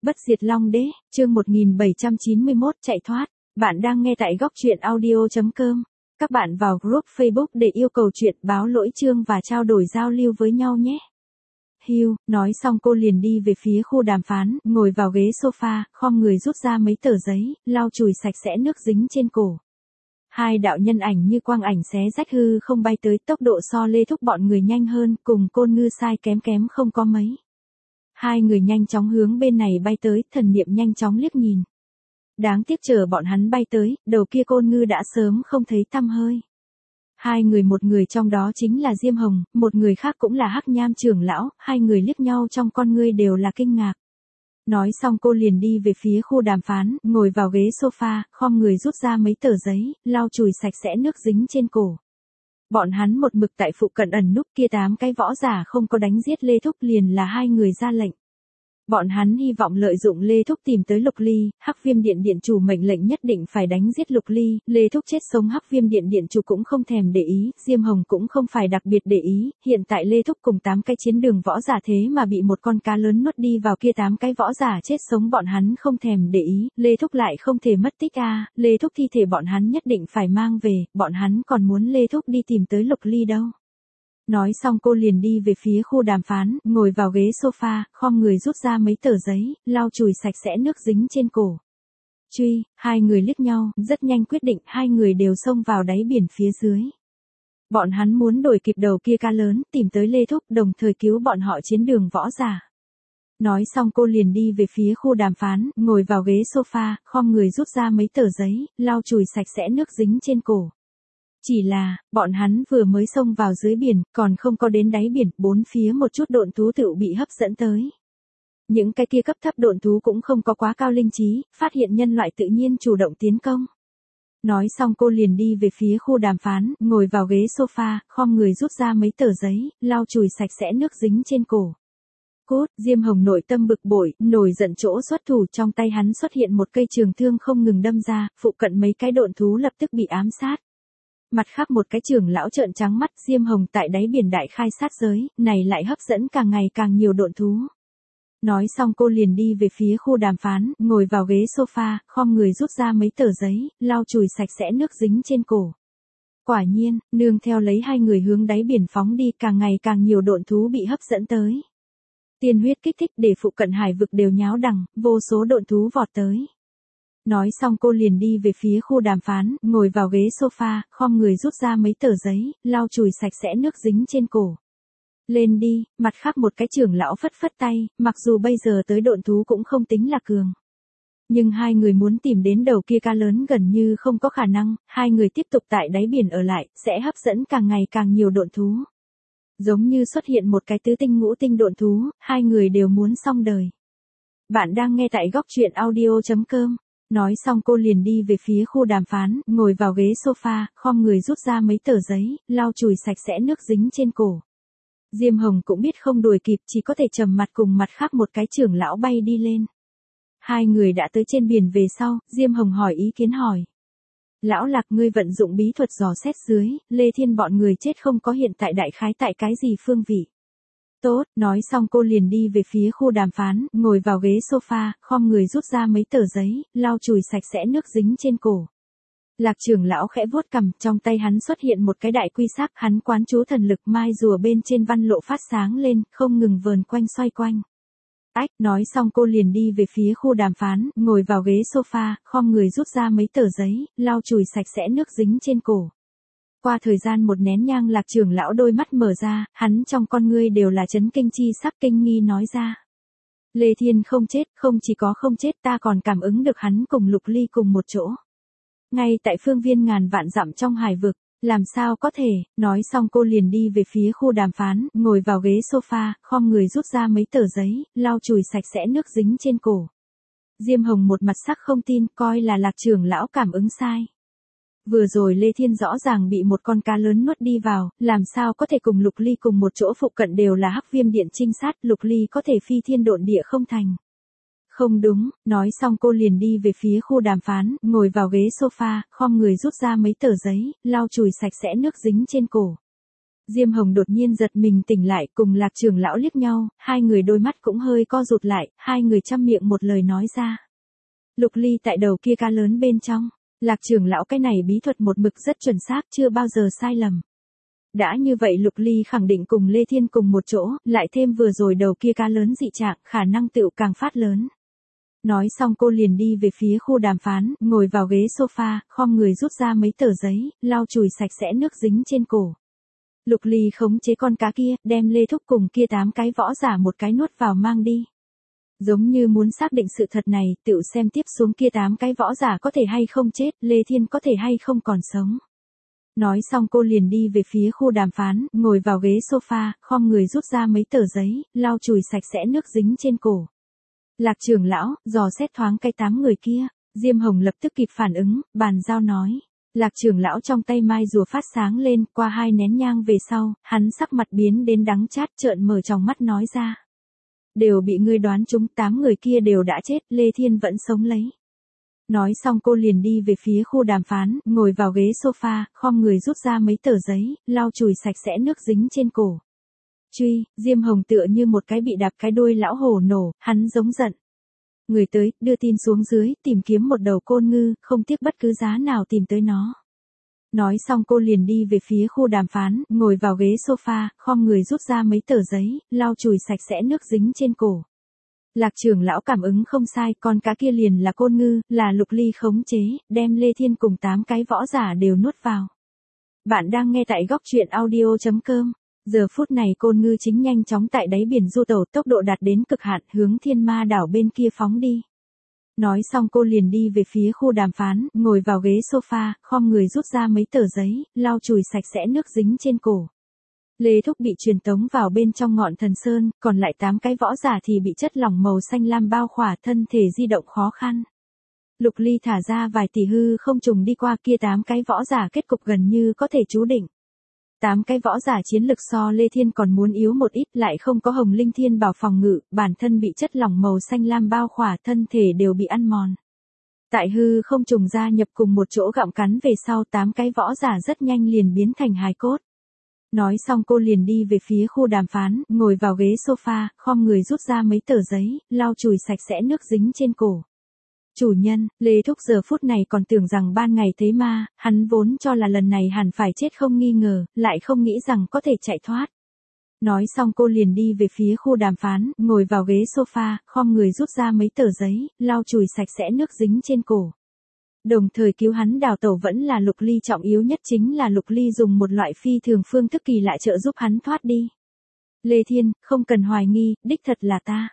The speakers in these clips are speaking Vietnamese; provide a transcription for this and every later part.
Bất diệt Long Đế, chương 1791 chạy thoát. Bạn đang nghe tại góc truyện audio.com. Các bạn vào group Facebook để yêu cầu chuyện, báo lỗi chương và trao đổi giao lưu với nhau nhé. Hiu, nói xong cô liền đi về phía khu đàm phán, ngồi vào ghế sofa, khom người rút ra mấy tờ giấy, lau chùi sạch sẽ nước dính trên cổ. Hai đạo nhân ảnh như quang ảnh xé rách hư không bay tới, tốc độ so Lê Thúc bọn người nhanh hơn, cùng Côn Ngư sai kém không có mấy. Hai người nhanh chóng hướng bên này bay tới, thần niệm nhanh chóng liếc nhìn. Đáng tiếc chờ bọn hắn bay tới, đầu kia Côn Ngư đã sớm không thấy tăm hơi. Hai người, một người trong đó chính là Diêm Hồng, một người khác cũng là Hắc Nham trưởng lão, hai người liếc nhau trong con ngươi đều là kinh ngạc. Nói xong cô liền đi về phía khu đàm phán, ngồi vào ghế sofa, khom người rút ra mấy tờ giấy, lau chùi sạch sẽ nước dính trên cổ. Bọn hắn một mực tại phụ cận ẩn núp, kia 8 cái võ giả không có đánh giết Lê Thúc liền là hai người ra lệnh. Bọn hắn hy vọng lợi dụng Lê Thúc tìm tới Lục Ly, Hắc Viêm Điện Điện chủ mệnh lệnh nhất định phải đánh giết Lục Ly, Lê Thúc chết sống Hắc Viêm Điện Điện chủ cũng không thèm để ý, Diêm Hồng cũng không phải đặc biệt để ý, hiện tại Lê Thúc cùng 8 cái chiến đường võ giả thế mà bị một con cá lớn nuốt đi vào, kia 8 cái võ giả chết sống bọn hắn không thèm để ý, Lê Thúc lại không thể mất tích a, Lê Thúc thi thể bọn hắn nhất định phải mang về, bọn hắn còn muốn Lê Thúc đi tìm tới Lục Ly đâu. Nói xong cô liền đi về phía khu đàm phán, ngồi vào ghế sofa, khom người rút ra mấy tờ giấy, lau chùi sạch sẽ nước dính trên cổ. Truy, hai người liếc nhau, rất nhanh quyết định, hai người đều xông vào đáy biển phía dưới. Bọn hắn muốn đuổi kịp đầu kia cá lớn, tìm tới Lê Thúc, đồng thời cứu bọn họ chiến đường võ giả. Nói xong cô liền đi về phía khu đàm phán, ngồi vào ghế sofa, khom người rút ra mấy tờ giấy, lau chùi sạch sẽ nước dính trên cổ. Chỉ là, bọn hắn vừa mới xông vào dưới biển, còn không có đến đáy biển, bốn phía một chút độn thú tự bị hấp dẫn tới. Những cái kia cấp thấp độn thú cũng không có quá cao linh trí, phát hiện nhân loại tự nhiên chủ động tiến công. Nói xong cô liền đi về phía khu đàm phán, ngồi vào ghế sofa, khom người rút ra mấy tờ giấy, lau chùi sạch sẽ nước dính trên cổ. Cốt, Diêm Hồng nội tâm bực bội, nổi giận chỗ xuất thủ, trong tay hắn xuất hiện một cây trường thương không ngừng đâm ra, phụ cận mấy cái độn thú lập tức bị ám sát. Mặt khác một cái trưởng lão trợn trắng mắt, Diêm Hồng tại đáy biển đại khai sát giới, này lại hấp dẫn càng ngày càng nhiều độn thú. Nói xong cô liền đi về phía khu đàm phán, ngồi vào ghế sofa, khom người rút ra mấy tờ giấy, lau chùi sạch sẽ nước dính trên cổ. Quả nhiên, nương theo lấy hai người hướng đáy biển phóng đi, càng ngày càng nhiều độn thú bị hấp dẫn tới. Tiên huyết kích thích để phụ cận hải vực đều nháo đằng, vô số độn thú vọt tới. Nói xong cô liền đi về phía khu đàm phán, ngồi vào ghế sofa, khom người rút ra mấy tờ giấy, lau chùi sạch sẽ nước dính trên cổ. Lên đi, mặt khác một cái trưởng lão phất phất tay, mặc dù bây giờ tới độn thú cũng không tính là cường. Nhưng hai người muốn tìm đến đầu kia cá lớn gần như không có khả năng, hai người tiếp tục tại đáy biển ở lại, sẽ hấp dẫn càng ngày càng nhiều độn thú. Giống như xuất hiện một cái tứ tinh ngũ tinh độn thú, hai người đều muốn xong đời. Bạn đang nghe tại góc truyện audio.com. Nói xong cô liền đi về phía khu đàm phán, ngồi vào ghế sofa, khom người rút ra mấy tờ giấy, lau chùi sạch sẽ nước dính trên cổ. Diêm Hồng cũng biết không đuổi kịp, chỉ có thể trầm mặt cùng mặt khác một cái trưởng lão bay đi lên. Hai người đã tới trên biển về sau, Diêm Hồng hỏi ý kiến hỏi. Lão Lạc, ngươi vận dụng bí thuật dò xét dưới, Lê Thiên bọn người chết không có hiện tại đại khái tại cái gì phương vị. Tốt, nói xong cô liền đi về phía khu đàm phán, ngồi vào ghế sofa, khom người rút ra mấy tờ giấy, lau chùi sạch sẽ nước dính trên cổ. Lạc trưởng lão khẽ vuốt cằm, trong tay hắn xuất hiện một cái đại quy sắc, hắn quán chú thần lực, mai rùa bên trên văn lộ phát sáng lên, không ngừng vờn quanh xoay quanh. Ách, nói xong cô liền đi về phía khu đàm phán, ngồi vào ghế sofa, khom người rút ra mấy tờ giấy, lau chùi sạch sẽ nước dính trên cổ. Qua thời gian một nén nhang, Lạc trưởng lão đôi mắt mở ra, hắn trong con ngươi đều là chấn kinh chi sắc, kinh nghi nói ra. Lê Thiên không chết, không chỉ có không chết, ta còn cảm ứng được hắn cùng Lục Ly cùng một chỗ. Ngay tại phương viên ngàn vạn dặm trong hải vực, làm sao có thể, nói xong cô liền đi về phía khu đàm phán, ngồi vào ghế sofa, khom người rút ra mấy tờ giấy, lau chùi sạch sẽ nước dính trên cổ. Diêm Hồng một mặt sắc không tin, coi là Lạc trưởng lão cảm ứng sai. Vừa rồi Lê Thiên rõ ràng bị một con cá lớn nuốt đi vào, làm sao có thể cùng Lục Ly cùng một chỗ, phụ cận đều là Hắc Viêm Điện trinh sát, Lục Ly có thể phi thiên độn địa không thành. Không đúng, nói xong cô liền đi về phía khu đàm phán, ngồi vào ghế sofa, khom người rút ra mấy tờ giấy, lau chùi sạch sẽ nước dính trên cổ. Diêm Hồng đột nhiên giật mình tỉnh lại, cùng Lạc trưởng lão liếc nhau, hai người đôi mắt cũng hơi co rụt lại, hai người chăm miệng một lời nói ra. Lục Ly tại đầu kia cá lớn bên trong. Lạc trưởng lão, cái này bí thuật một mực rất chuẩn xác, chưa bao giờ sai lầm. Đã như vậy Lục Ly khẳng định cùng Lê Thiên cùng một chỗ, lại thêm vừa rồi đầu kia cá lớn dị trạng, khả năng tựu càng phát lớn. Nói xong cô liền đi về phía khu đàm phán, ngồi vào ghế sofa, khom người rút ra mấy tờ giấy, lau chùi sạch sẽ nước dính trên cổ. Lục Ly khống chế con cá kia, đem Lê Thúc cùng kia 8 cái võ giả một cái nuốt vào mang đi. Giống như muốn xác định sự thật này, tựu xem tiếp xuống kia 8 cái võ giả có thể hay không chết, Lê Thiên có thể hay không còn sống. Nói xong cô liền đi về phía khu đàm phán, ngồi vào ghế sofa, khom người rút ra mấy tờ giấy, lau chùi sạch sẽ nước dính trên cổ. Lạc trưởng lão, dò xét thoáng cái 8 người kia, Diêm Hồng lập tức kịp phản ứng, bàn giao nói. Lạc trưởng lão trong tay mai rùa phát sáng lên, qua 2 nén nhang về sau, hắn sắc mặt biến đến đắng chát, trợn mở tròng mắt nói ra. Đều bị ngươi đoán trúng, 8 người kia đều đã chết, Lê Thiên vẫn sống lấy. Nói xong cô liền đi về phía khu đàm phán, ngồi vào ghế sofa, khom người rút ra mấy tờ giấy, lau chùi sạch sẽ nước dính trên cổ. Truy, Diêm Hồng tựa như một cái bị đạp cái đuôi lão hổ nổ, hắn giống giận. Người tới, đưa tin xuống dưới, tìm kiếm một đầu côn ngư, không tiếc bất cứ giá nào tìm tới nó. Nói xong cô liền đi về phía khu đàm phán, ngồi vào ghế sofa, khom người rút ra mấy tờ giấy, lau chùi sạch sẽ nước dính trên cổ. Lạc trưởng lão cảm ứng không sai, con cá kia liền là côn ngư, là Lục Ly khống chế, đem Lê Thiên cùng 8 cái võ giả đều nuốt vào. Bạn đang nghe tại góc truyện audio.com. Giờ phút này côn ngư chính nhanh chóng tại đáy biển du tẩu, tốc độ đạt đến cực hạn, hướng Thiên Ma đảo bên kia phóng đi. Nói xong cô liền đi về phía khu đàm phán, ngồi vào ghế sofa, khom người rút ra mấy tờ giấy, lau chùi sạch sẽ nước dính trên cổ. Lê Thúc bị truyền tống vào bên trong ngọn thần sơn, còn lại 8 cái võ giả thì bị chất lỏng màu xanh lam bao khỏa, thân thể di động khó khăn. Lục Ly thả ra vài tỷ hư không trùng đi qua, kia 8 cái võ giả kết cục gần như có thể chú định. 8 cái võ giả chiến lực so Lê Thiên còn muốn yếu một ít, lại không có Hồng Linh Thiên bảo phòng ngự, bản thân bị chất lỏng màu xanh lam bao khỏa, thân thể đều bị ăn mòn. Tại hư không trùng gia nhập cùng một chỗ gặm cắn về sau, 8 cái võ giả rất nhanh liền biến thành hài cốt. Nói xong cô liền đi về phía khu đàm phán, ngồi vào ghế sofa, khom người rút ra mấy tờ giấy, lau chùi sạch sẽ nước dính trên cổ. Chủ nhân, Lê Thúc giờ phút này còn tưởng rằng ban ngày thấy ma, hắn vốn cho là lần này hẳn phải chết không nghi ngờ, lại không nghĩ rằng có thể chạy thoát. Nói xong cô liền đi về phía khu đàm phán, ngồi vào ghế sofa, khom người rút ra mấy tờ giấy, lau chùi sạch sẽ nước dính trên cổ. Đồng thời cứu hắn đào tẩu vẫn là Lục Ly, trọng yếu nhất chính là Lục Ly dùng một loại phi thường phương thức kỳ lạ trợ giúp hắn thoát đi. Lê Thiên, không cần hoài nghi, đích thật là ta.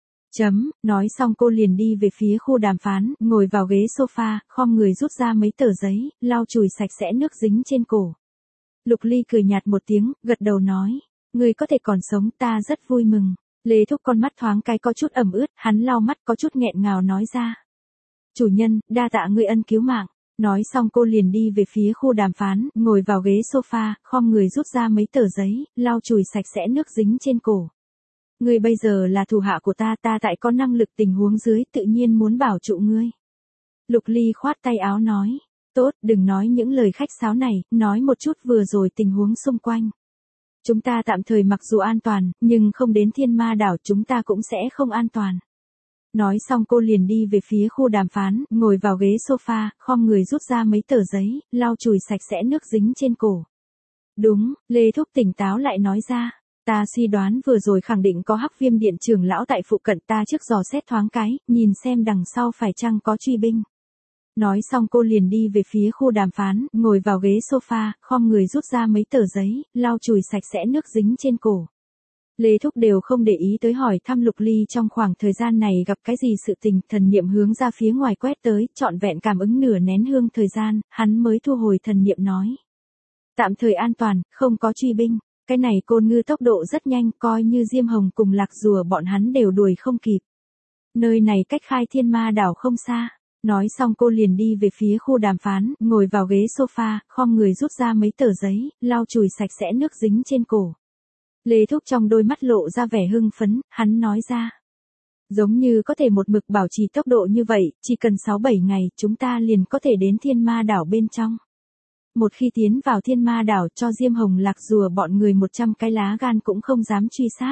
Nói xong cô liền đi về phía khu đàm phán, ngồi vào ghế sofa, khom người rút ra mấy tờ giấy, lau chùi sạch sẽ nước dính trên cổ. Lục Ly cười nhạt một tiếng, gật đầu nói, người có thể còn sống, ta rất vui mừng. Lê Thúc con mắt thoáng cái có chút ẩm ướt, hắn lau mắt có chút nghẹn ngào nói ra. Chủ nhân, đa tạ ngươi ân cứu mạng. Nói xong cô liền đi về phía khu đàm phán, ngồi vào ghế sofa, khom người rút ra mấy tờ giấy, lau chùi sạch sẽ nước dính trên cổ. Ngươi bây giờ là thủ hạ của ta, ta tại có năng lực tình huống dưới tự nhiên muốn bảo trụ ngươi. Lục Ly khoát tay áo nói, tốt, đừng nói những lời khách sáo này, nói một chút vừa rồi tình huống xung quanh. Chúng ta tạm thời mặc dù an toàn, nhưng không đến Thiên Ma đảo chúng ta cũng sẽ không an toàn. Nói xong cô liền đi về phía khu đàm phán, ngồi vào ghế sofa, khom người rút ra mấy tờ giấy, lau chùi sạch sẽ nước dính trên cổ. Đúng, Lê Thúc tỉnh táo lại nói ra. Ta suy đoán vừa rồi khẳng định có Hắc Viêm Điện trưởng lão tại phụ cận, ta trước dò xét thoáng cái, nhìn xem đằng sau phải chăng có truy binh. Nói xong cô liền đi về phía khu đàm phán, ngồi vào ghế sofa, khom người rút ra mấy tờ giấy, lau chùi sạch sẽ nước dính trên cổ. Lê Thúc đều không để ý tới hỏi thăm Lục Ly trong khoảng thời gian này gặp cái gì sự tình, thần niệm hướng ra phía ngoài quét tới, trọn vẹn cảm ứng nửa nén hương thời gian, hắn mới thu hồi thần niệm nói. Tạm thời an toàn, không có truy binh. Cái này côn ngư tốc độ rất nhanh, coi như Diêm Hồng cùng Lạc Rùa bọn hắn đều đuổi không kịp. Nơi này cách Khai Thiên Ma đảo không xa. Nói xong cô liền đi về phía khu đàm phán, ngồi vào ghế sofa, khom người rút ra mấy tờ giấy, lau chùi sạch sẽ nước dính trên cổ. Lê Thúc trong đôi mắt lộ ra vẻ hưng phấn, hắn nói ra. Giống như có thể một mực bảo trì tốc độ như vậy, chỉ cần 6-7 ngày, chúng ta liền có thể đến Thiên Ma đảo bên trong. một khi tiến vào Thiên Ma đảo cho Diêm Hồng Lạc rùa bọn người 100 cái lá gan cũng không dám truy sát.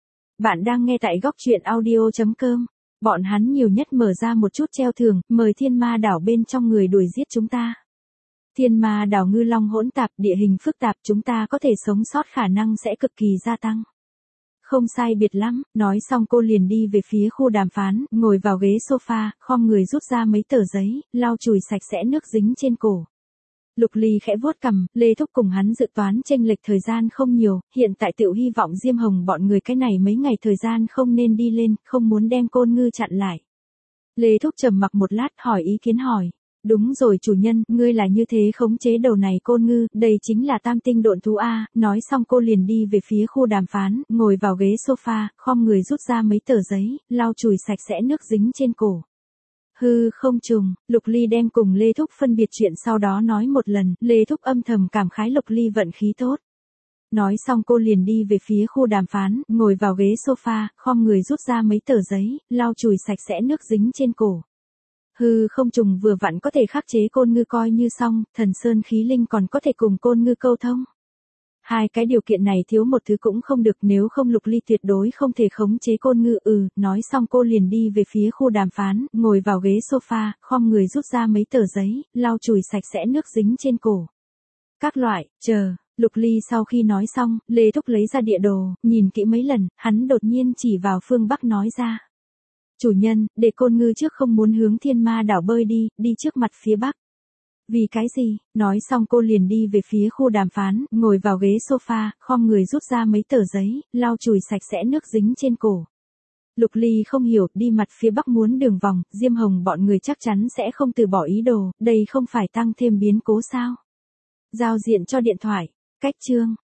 Bạn đang nghe tại góc truyện audio.com. Bọn hắn nhiều nhất mở ra một chút treo thưởng, mời Thiên Ma đảo bên trong người đuổi giết chúng ta. Thiên Ma đảo ngư long hỗn tạp, địa hình phức tạp, chúng ta có thể sống sót khả năng sẽ cực kỳ gia tăng. Không sai biệt lắm, nói xong cô liền đi về phía khu đàm phán, ngồi vào ghế sofa, khom người rút ra mấy tờ giấy, lau chùi sạch sẽ nước dính trên cổ. Lục Ly khẽ vuốt cằm, Lê Thúc cùng hắn dự toán chênh lệch thời gian không nhiều, hiện tại tự hy vọng Diêm Hồng bọn người cái này mấy ngày thời gian không nên đi lên, không muốn đem Côn Ngư chặn lại. Lê Thúc trầm mặc một lát hỏi ý kiến hỏi. Đúng rồi chủ nhân, ngươi là như thế khống chế đầu này Côn Ngư, đây chính là tam tinh độn thú A, nói xong cô liền đi về phía khu đàm phán, ngồi vào ghế sofa, khom người rút ra mấy tờ giấy, lau chùi sạch sẽ nước dính trên cổ. Hư không trùng, Lục Ly đem cùng Lê Thúc phân biệt chuyện sau đó nói một lần, Lê Thúc âm thầm cảm khái Lục Ly vận khí tốt. Nói xong cô liền đi về phía khu đàm phán, ngồi vào ghế sofa, khom người rút ra mấy tờ giấy, lau chùi sạch sẽ nước dính trên cổ. Hư không trùng vừa vặn có thể khắc chế Côn Ngư coi như xong, thần sơn khí linh còn có thể cùng Côn Ngư câu thông. Hai cái điều kiện này thiếu một thứ cũng không được, nếu không Lục Ly tuyệt đối không thể khống chế Côn Ngư. Nói xong cô liền đi về phía khu đàm phán, ngồi vào ghế sofa, khom người rút ra mấy tờ giấy, lau chùi sạch sẽ nước dính trên cổ. Các loại, Lục Ly sau khi nói xong, Lê Thúc lấy ra địa đồ, nhìn kỹ mấy lần, hắn đột nhiên chỉ vào phương Bắc nói ra. Chủ nhân, để Côn Ngư trước không muốn hướng Thiên Ma đảo bơi đi trước mặt phía Bắc. Vì cái gì? Nói xong cô liền đi về phía khu đàm phán, ngồi vào ghế sofa, khom người rút ra mấy tờ giấy, lau chùi sạch sẽ nước dính trên cổ. Lục Ly không hiểu, đi mặt phía Bắc muốn đường vòng, Diêm Hồng bọn người chắc chắn sẽ không từ bỏ ý đồ, đây không phải tăng thêm biến cố sao? Giao diện cho điện thoại, cách chương.